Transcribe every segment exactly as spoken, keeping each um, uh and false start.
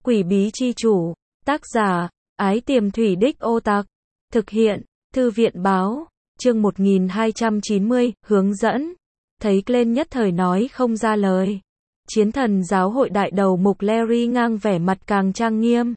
Quỷ bí chi chủ. Tác giả, Ái Tiềm Thủy Đích Ô Tạc. Thực hiện, Thư viện báo. Chương một nghìn hai trăm chín mươi, hướng dẫn. Thấy Glenn nhất thời nói không ra lời. Chiến thần giáo hội đại đầu mục Larry ngang vẻ mặt càng trang nghiêm.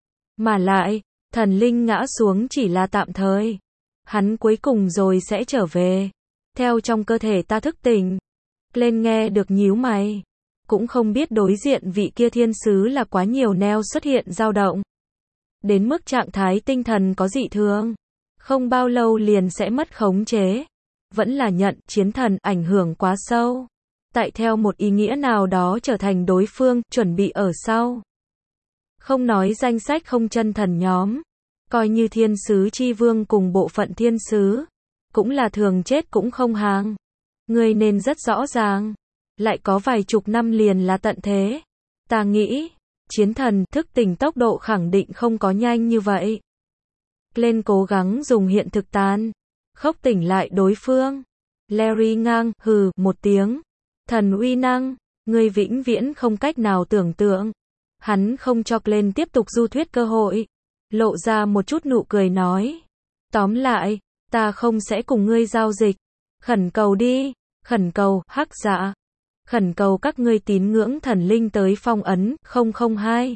Mà lại, thần linh ngã xuống chỉ là tạm thời. Hắn cuối cùng rồi sẽ trở về. Theo trong cơ thể ta thức tỉnh. Glenn nghe được nhíu mày. Cũng không biết đối diện vị kia thiên sứ là quá nhiều neo xuất hiện dao động. Đến mức trạng thái tinh thần có dị thường. Không bao lâu liền sẽ mất khống chế. Vẫn là nhận chiến thần ảnh hưởng quá sâu. Tại theo một ý nghĩa nào đó trở thành đối phương, chuẩn bị ở sau. Không nói danh sách không chân thần nhóm. Coi như thiên sứ chi vương cùng bộ phận thiên sứ. Cũng là thường chết cũng không hàng. Người nên rất rõ ràng. Lại có vài chục năm liền là tận thế. Ta nghĩ, chiến thần thức tỉnh tốc độ khẳng định không có nhanh như vậy. Lên cố gắng dùng hiện thực tán. Khốc tỉnh lại đối phương. Larry ngang, hừ, một tiếng. Thần uy năng, người vĩnh viễn không cách nào tưởng tượng. Hắn không cho Glenn tiếp tục du thuyết cơ hội. Lộ ra một chút nụ cười nói. Tóm lại, ta không sẽ cùng ngươi giao dịch. Khẩn cầu đi, khẩn cầu, hắc dạ. Khẩn cầu các ngươi tín ngưỡng thần linh tới phong ấn, không không hai.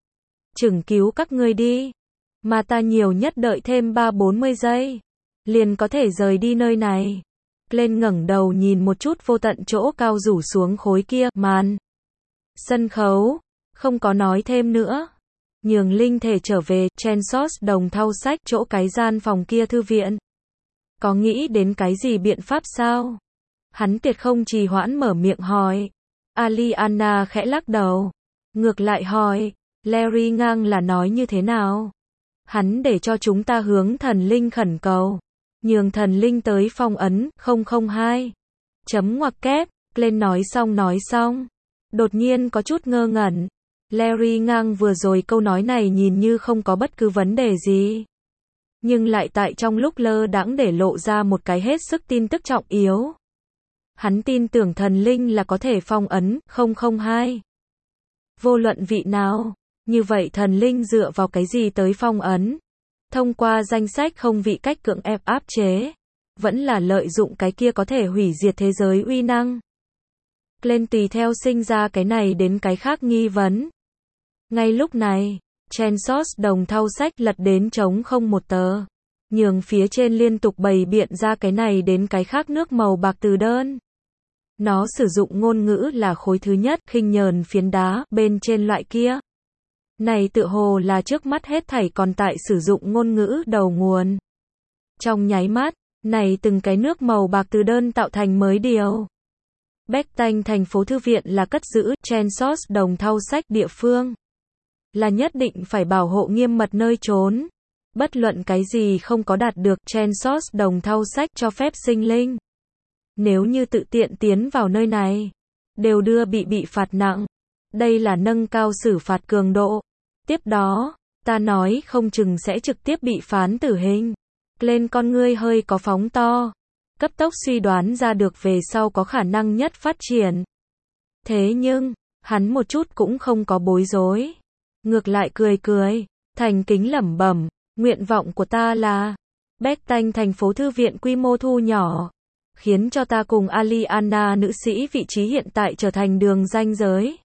Chừng cứu các ngươi đi. Mà ta nhiều nhất đợi thêm ba bốn mươi giây. Liền có thể rời đi nơi này. Glenn ngẩng đầu nhìn một chút vô tận chỗ cao rủ xuống khối kia, màn. Sân khấu. Không có nói thêm nữa. Nhường linh thể trở về, Chansos đồng thau sách chỗ cái gian phòng kia thư viện. Có nghĩ đến cái gì biện pháp sao? Hắn tuyệt không trì hoãn mở miệng hỏi. Aliana khẽ lắc đầu. Ngược lại hỏi, Larry ngang là nói như thế nào? Hắn để cho chúng ta hướng thần linh khẩn cầu. Nhường thần linh tới phong ấn, không không hai. Chấm ngoặc kép, Glenn nói xong nói xong. Đột nhiên có chút ngơ ngẩn. Larry ngang vừa rồi câu nói này nhìn như không có bất cứ vấn đề gì. Nhưng lại tại trong lúc lơ đãng để lộ ra một cái hết sức tin tức trọng yếu. Hắn tin tưởng thần linh là có thể phong ấn, không không hai. Vô luận vị nào, như vậy thần linh dựa vào cái gì tới phong ấn? Thông qua danh sách không vị cách cưỡng ép áp chế. Vẫn là lợi dụng cái kia có thể hủy diệt thế giới uy năng. Glenn tùy theo sinh ra cái này đến cái khác nghi vấn. Ngay lúc này, Chansos đồng thau sách lật đến trống không một tờ. Nhường phía trên liên tục bày biện ra cái này đến cái khác nước màu bạc từ đơn. Nó sử dụng ngôn ngữ là khối thứ nhất, khinh nhờn phiến đá, bên trên loại kia. Này tự hồ là trước mắt hết thảy còn tại sử dụng ngôn ngữ đầu nguồn. Trong nháy mắt, này từng cái nước màu bạc từ đơn tạo thành mới điều. Bethany thành phố thư viện là cất giữ, Chansos đồng thau sách địa phương. Là nhất định phải bảo hộ nghiêm mật nơi trốn. Bất luận cái gì không có đạt được, Chansos đồng thau sách cho phép sinh linh. Nếu như tự tiện tiến vào nơi này, đều đưa bị bị phạt nặng. Đây là nâng cao xử phạt cường độ. Tiếp đó, ta nói không chừng sẽ trực tiếp bị phán tử hình. Lên con ngươi hơi có phóng to. Cấp tốc suy đoán ra được về sau có khả năng nhất phát triển. Thế nhưng, hắn một chút cũng không có bối rối. Ngược lại cười cười, thành kính lẩm bẩm, nguyện vọng của ta là Bethany thành phố thư viện quy mô thu nhỏ. Khiến cho ta cùng Aliana nữ sĩ vị trí hiện tại trở thành đường ranh giới.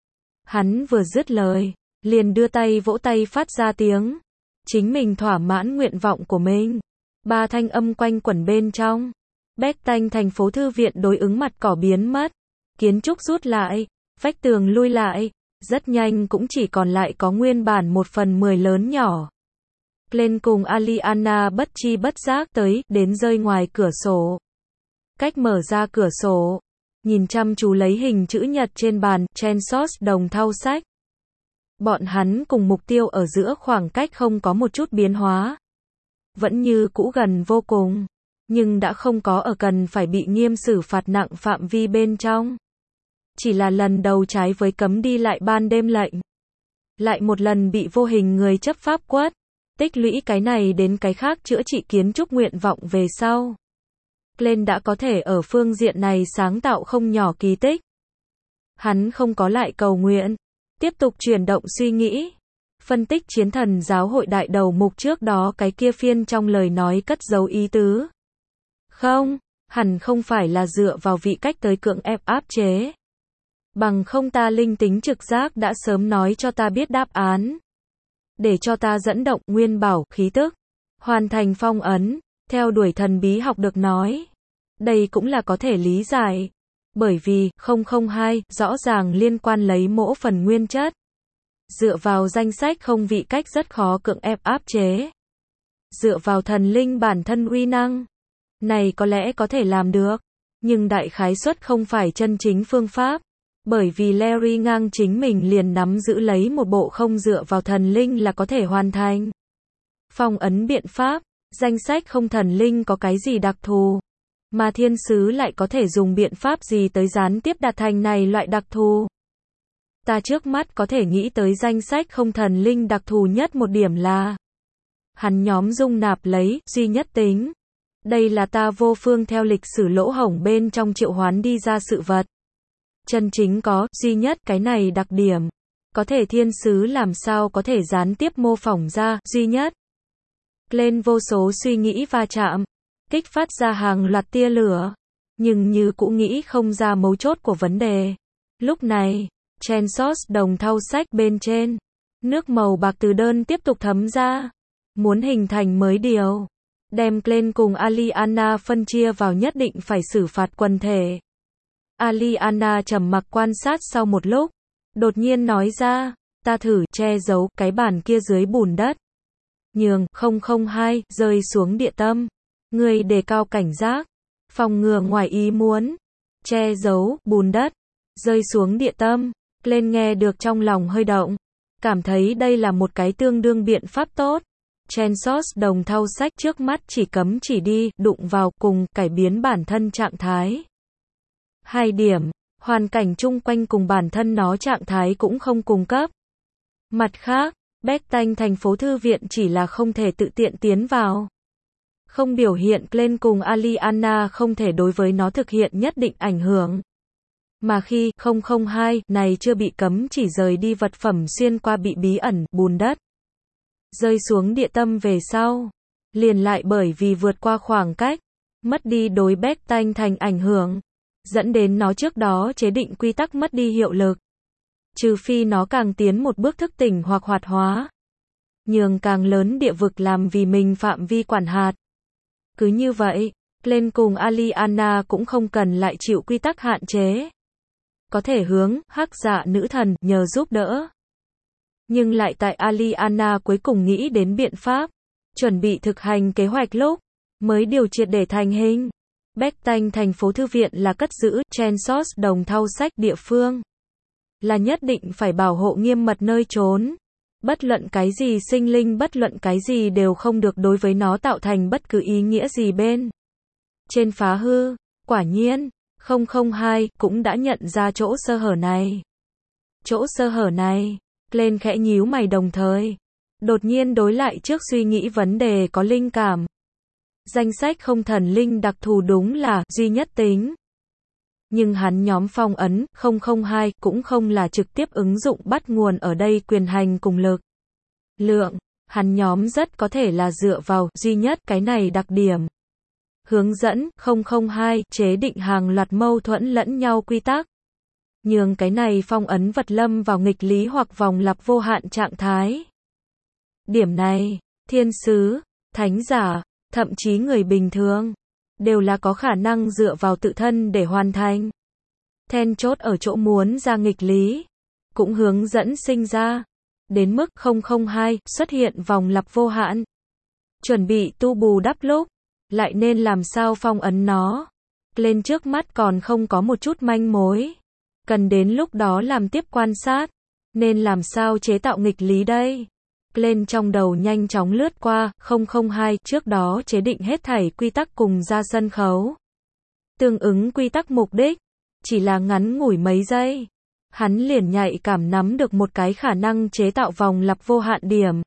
Hắn vừa dứt lời, liền đưa tay vỗ tay phát ra tiếng. Chính mình thỏa mãn nguyện vọng của mình. Ba thanh âm quanh quẩn bên trong. Bethany thành phố thư viện đối ứng mặt cỏ biến mất. Kiến trúc rút lại, vách tường lui lại. Rất nhanh cũng chỉ còn lại có nguyên bản một phần mười lớn nhỏ. Glenn cùng Aliana bất chi bất giác tới, đến rơi ngoài cửa sổ. Cách mở ra cửa sổ, nhìn chăm chú lấy hình chữ nhật trên bàn, Chansos đồng thau sách. Bọn hắn cùng mục tiêu ở giữa khoảng cách không có một chút biến hóa. Vẫn như cũ gần vô cùng, nhưng đã không có ở cần phải bị nghiêm xử phạt nặng phạm vi bên trong. Chỉ là lần đầu trái với cấm đi lại ban đêm lệnh. Lại một lần bị vô hình người chấp pháp quất. Tích lũy cái này đến cái khác chữa trị kiến trúc nguyện vọng về sau. Glenn đã có thể ở phương diện này sáng tạo không nhỏ kỳ tích. Hắn không có lại cầu nguyện. Tiếp tục chuyển động suy nghĩ. Phân tích chiến thần giáo hội đại đầu mục trước đó cái kia phiên trong lời nói cất giấu ý tứ. Không, hẳn không phải là dựa vào vị cách tới cưỡng ép áp chế. Bằng không ta linh tính trực giác đã sớm nói cho ta biết đáp án. Để cho ta dẫn động nguyên bảo khí tức. Hoàn thành phong ấn, theo đuổi thần bí học được nói. Đây cũng là có thể lý giải. Bởi vì, không không hai, rõ ràng liên quan lấy mỗi phần nguyên chất. Dựa vào danh sách không vị cách rất khó cưỡng ép áp chế. Dựa vào thần linh bản thân uy năng. Này có lẽ có thể làm được. Nhưng đại khái suất không phải chân chính phương pháp. Bởi vì Larry ngang chính mình liền nắm giữ lấy một bộ không dựa vào thần linh là có thể hoàn thành. Phong ấn biện pháp, danh sách không thần linh có cái gì đặc thù. Mà thiên sứ lại có thể dùng biện pháp gì tới gián tiếp đạt thành này loại đặc thù. Ta trước mắt có thể nghĩ tới danh sách không thần linh đặc thù nhất một điểm là hắn nhóm dung nạp lấy duy nhất tính. Đây là ta vô phương theo lịch sử lỗ hổng bên trong triệu hoán đi ra sự vật. Chân chính có duy nhất cái này đặc điểm. Có thể thiên sứ làm sao có thể gián tiếp mô phỏng ra duy nhất. Lên vô số suy nghĩ va chạm, kích phát ra hàng loạt tia lửa. Nhưng như cũ nghĩ không ra mấu chốt của vấn đề. Lúc này, Chansos đồng thau sách bên trên. Nước màu bạc từ đơn tiếp tục thấm ra. Muốn hình thành mới điều. Đem Glenn cùng Aliana phân chia vào nhất định phải xử phạt quần thể. Aliana trầm mặc quan sát sau một lúc. Đột nhiên nói ra, ta thử che giấu cái bàn kia dưới bùn đất. Nhường, không không hai, rơi xuống địa tâm. Người đề cao cảnh giác. Phòng ngừa ngoài ý muốn. Che giấu, bùn đất. Rơi xuống địa tâm. Glenn nghe được trong lòng hơi động. Cảm thấy đây là một cái tương đương biện pháp tốt. Chansos đồng thau sách trước mắt chỉ cấm chỉ đi, đụng vào, cùng, cải biến bản thân trạng thái. Hai điểm, hoàn cảnh chung quanh cùng bản thân nó trạng thái cũng không cung cấp. Mặt khác, Bethany thành phố thư viện chỉ là không thể tự tiện tiến vào. Không biểu hiện Glenn cùng Aliana không thể đối với nó thực hiện nhất định ảnh hưởng. Mà khi không không hai này chưa bị cấm chỉ rời đi vật phẩm xuyên qua bị bí ẩn bùn đất. Rơi xuống địa tâm về sau. Liền lại bởi vì vượt qua khoảng cách. Mất đi đối Bethany thành ảnh hưởng. Dẫn đến nó trước đó chế định quy tắc mất đi hiệu lực. Trừ phi nó càng tiến một bước thức tỉnh hoặc hoạt hóa. Nhường càng lớn địa vực làm vì mình phạm vi quản hạt. Cứ như vậy, Glenn cùng Aliana cũng không cần lại chịu quy tắc hạn chế. Có thể hướng hắc dạ nữ thần nhờ giúp đỡ. Nhưng lại tại Aliana cuối cùng nghĩ đến biện pháp. Chuẩn bị thực hành kế hoạch lúc. Mới điều triệt để thành hình. Bethany thành phố thư viện là cất giữ Chansos đồng thau sách địa phương. Là nhất định phải bảo hộ nghiêm mật nơi trốn. Bất luận cái gì sinh linh bất luận cái gì đều không được đối với nó tạo thành bất cứ ý nghĩa gì bên. Trên phá hư, quả nhiên, không không hai cũng đã nhận ra chỗ sơ hở này. Chỗ sơ hở này, Glenn khẽ nhíu mày đồng thời. Đột nhiên đối lại trước suy nghĩ vấn đề có linh cảm. Danh sách không thần linh đặc thù đúng là duy nhất tính. Nhưng hắn nhóm phong ấn không không hai cũng không là trực tiếp ứng dụng bắt nguồn ở đây quyền hành cùng lực. Lượng, hắn nhóm rất có thể là dựa vào duy nhất cái này đặc điểm. Hướng dẫn không không hai chế định hàng loạt mâu thuẫn lẫn nhau quy tắc. Nhường cái này phong ấn vật lâm vào nghịch lý hoặc vòng lặp vô hạn trạng thái. Điểm này, thiên sứ, thánh giả, thậm chí người bình thường, đều là có khả năng dựa vào tự thân để hoàn thành. Then chốt ở chỗ muốn ra nghịch lý, cũng hướng dẫn sinh ra. Đến mức không không hai xuất hiện vòng lặp vô hạn. Chuẩn bị tu bù đắp lúc, lại nên làm sao phong ấn nó. Lên trước mắt còn không có một chút manh mối. Cần đến lúc đó làm tiếp quan sát. Nên làm sao chế tạo nghịch lý đây? Lên trong đầu nhanh chóng lướt qua, không không hai trước đó chế định hết thảy quy tắc cùng ra sân khấu. Tương ứng quy tắc mục đích, chỉ là ngắn ngủi mấy giây. Hắn liền nhạy cảm nắm được một cái khả năng chế tạo vòng lặp vô hạn điểm.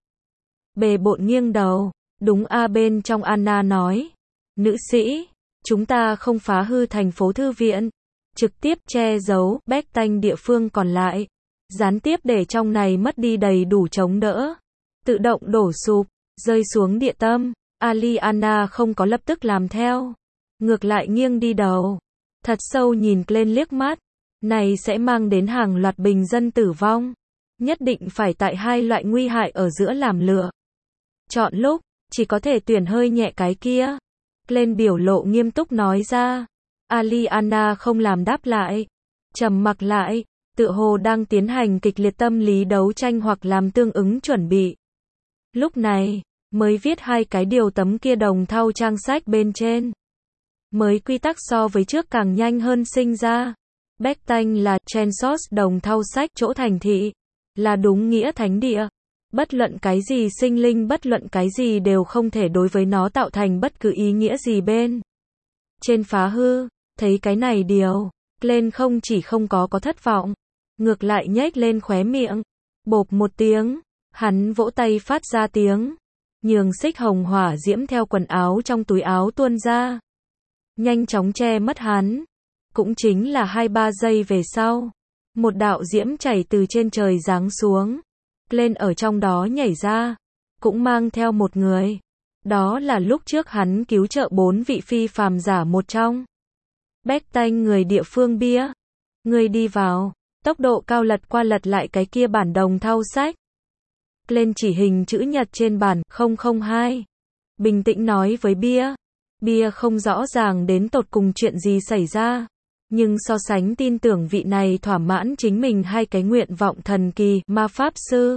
Bề bộn nghiêng đầu, đúng a bên trong Anna nói. Nữ sĩ, chúng ta không phá hư thành phố thư viện. Trực tiếp che giấu Bethany địa phương còn lại. gián tiếp để trong này mất đi đầy đủ chống đỡ, tự động đổ sụp, rơi xuống địa tâm. Aliana không có lập tức làm theo, ngược lại nghiêng đi đầu, thật sâu nhìn Glenn liếc mắt, này sẽ mang đến hàng loạt bình dân tử vong, nhất định phải tại hai loại nguy hại ở giữa làm lựa. Chọn lúc, chỉ có thể tuyển hơi nhẹ cái kia. Glenn biểu lộ nghiêm túc nói ra. Aliana không làm đáp lại, trầm mặc lại, tựa hồ đang tiến hành kịch liệt tâm lý đấu tranh hoặc làm tương ứng chuẩn bị. Lúc này, mới viết hai cái điều tấm kia đồng thau trang sách bên trên. Mới quy tắc so với trước càng nhanh hơn sinh ra. Backtanh là Chansos đồng thau sách chỗ thành thị, là đúng nghĩa thánh địa. Bất luận cái gì sinh linh, bất luận cái gì đều không thể đối với nó tạo thành bất cứ ý nghĩa gì bên trên phá hư. Thấy cái này điều, Glenn không chỉ không có có thất vọng, ngược lại nhếch lên khóe miệng, bộp một tiếng, hắn vỗ tay phát ra tiếng, nhường xích hồng hỏa diễm theo quần áo trong túi áo tuôn ra, nhanh chóng che mất hắn. Cũng chính là hai ba giây về sau, một đạo diễm chảy từ trên trời giáng xuống, Glenn ở trong đó nhảy ra, cũng mang theo một người. Đó là lúc trước hắn cứu trợ bốn vị phi phàm giả một trong. Backtanh người địa phương bia. Người đi vào, tốc độ cao lật qua lật lại cái kia bản đồng thau sách. Glenn chỉ hình chữ nhật trên bản không không hai. Bình tĩnh nói với bia. Bia không rõ ràng đến tột cùng chuyện gì xảy ra, nhưng so sánh tin tưởng vị này thỏa mãn chính mình hai cái nguyện vọng thần kỳ, ma pháp sư.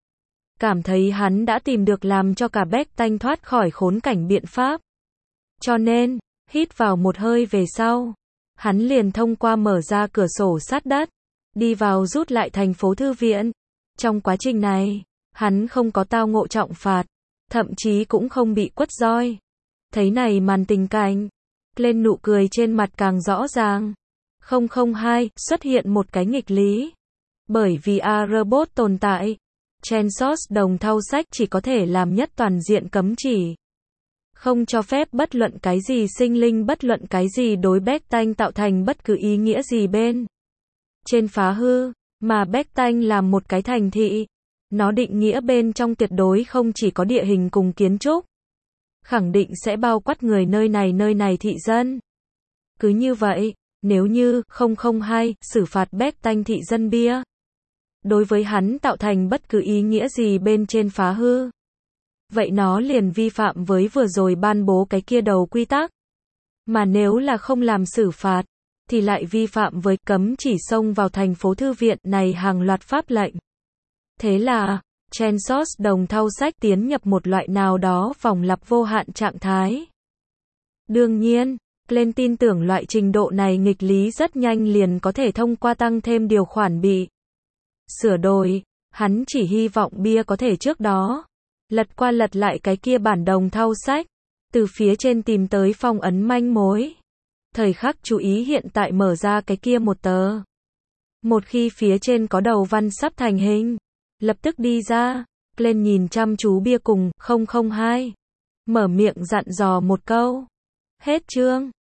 Cảm thấy hắn đã tìm được làm cho cả Backtanh thoát khỏi khốn cảnh biện pháp. Cho nên, hít vào một hơi về sau, hắn liền thông qua mở ra cửa sổ sát đất, đi vào rút lại thành phố thư viện. Trong quá trình này, hắn không có tao ngộ trọng phạt, thậm chí cũng không bị quất roi. Thấy này màn tình cảnh, lên nụ cười trên mặt càng rõ ràng. không không hai xuất hiện một cái nghịch lý. Bởi vì A-robot tồn tại, Chansos đồng thau sách chỉ có thể làm nhất toàn diện cấm chỉ. Không cho phép bất luận cái gì sinh linh, bất luận cái gì đối Backtanh tạo thành bất cứ ý nghĩa gì bên trên phá hư, mà Backtanh làm một cái thành thị. Nó định nghĩa bên trong tuyệt đối không chỉ có địa hình cùng kiến trúc, khẳng định sẽ bao quát người nơi này nơi này thị dân. Cứ như vậy, nếu như không không hai xử phạt Backtanh thị dân bia, đối với hắn tạo thành bất cứ ý nghĩa gì bên trên phá hư, vậy nó liền vi phạm với vừa rồi ban bố cái kia đầu quy tắc. Mà nếu là không làm xử phạt, thì lại vi phạm với cấm chỉ xông vào thành phố thư viện này hàng loạt pháp lệnh. Thế là, Chansos đồng thau sách tiến nhập một loại nào đó vòng lặp vô hạn trạng thái. Đương nhiên, Glenn tin tưởng loại trình độ này nghịch lý rất nhanh liền có thể thông qua tăng thêm điều khoản bị sửa đổi. Hắn chỉ hy vọng bia có thể trước đó lật qua lật lại cái kia bản đồng thau sách, từ phía trên tìm tới phong ấn manh mối. Thời khắc chú ý hiện tại mở ra cái kia một tờ. Một khi phía trên có đầu văn sắp thành hình, lập tức đi ra. Glenn nhìn chăm chú bia cùng không không hai, mở miệng dặn dò một câu. Hết chương.